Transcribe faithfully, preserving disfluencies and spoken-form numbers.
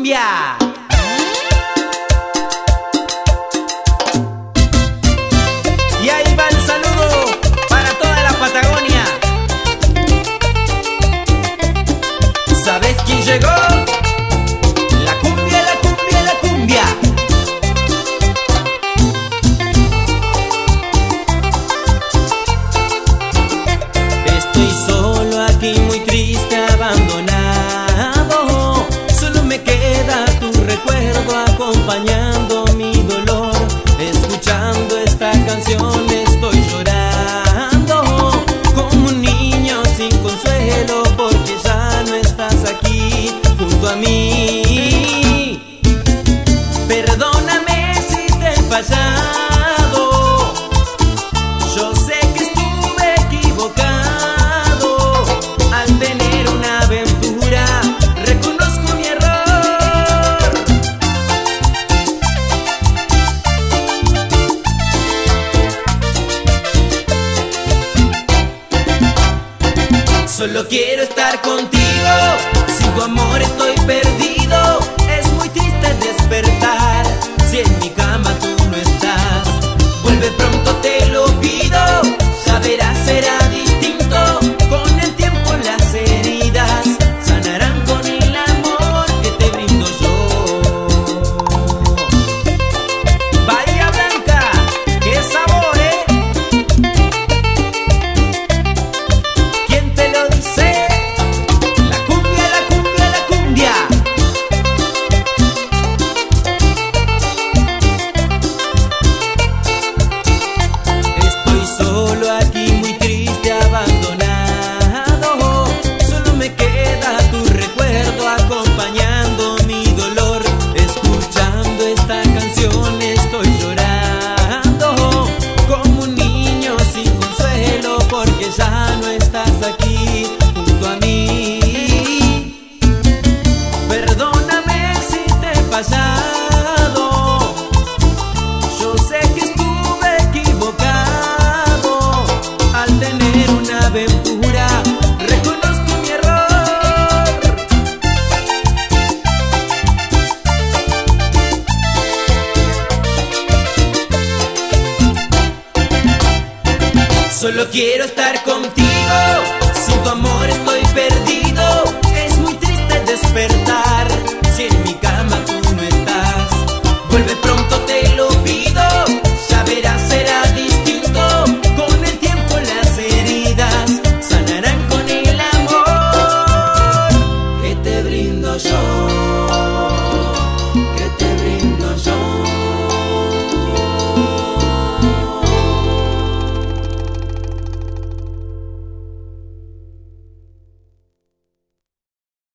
cumbia. Y ahí va el saludo para toda la Patagonia. ¿Sabes quién llegó? La cumbia, la cumbia, la cumbia. Estoy solo aquí muy triste, abandonado. Solo me queda tu recuerdo acompañando mi dolor. Escuchando esta canción estoy llorando como un niño sin consuelo, porque ya no estás aquí junto a mí. Perdóname si te he fallado, yo sé que estuve equivocado al tener una aventura, reconozco mi error. Solo quiero estar contigo, sin tu amor estoy perdido. Es muy triste despertar si en mi cama tú no estás. Vuelve pronto, te lo pido, ya verás, será distinto. Con el tiempo las heridas sanarán con el amor que te brindo yo. Bahía Blanca, qué sabor, ¿eh? ¿Quién te lo dice? La cumbia, la cumbia, la cumbia. Estoy solo aquí muy triste, abandonado. Solo me queda tu recuerdo acompañando mi dolor. Escuchando esta canción estoy llorando como un niño sin consuelo, porque ya no estás aquí junto a mí. Perdóname si te he fallado, yo sé que estuve equivocado al tener una aventura, reconozco mi error. Solo quiero estar contigo,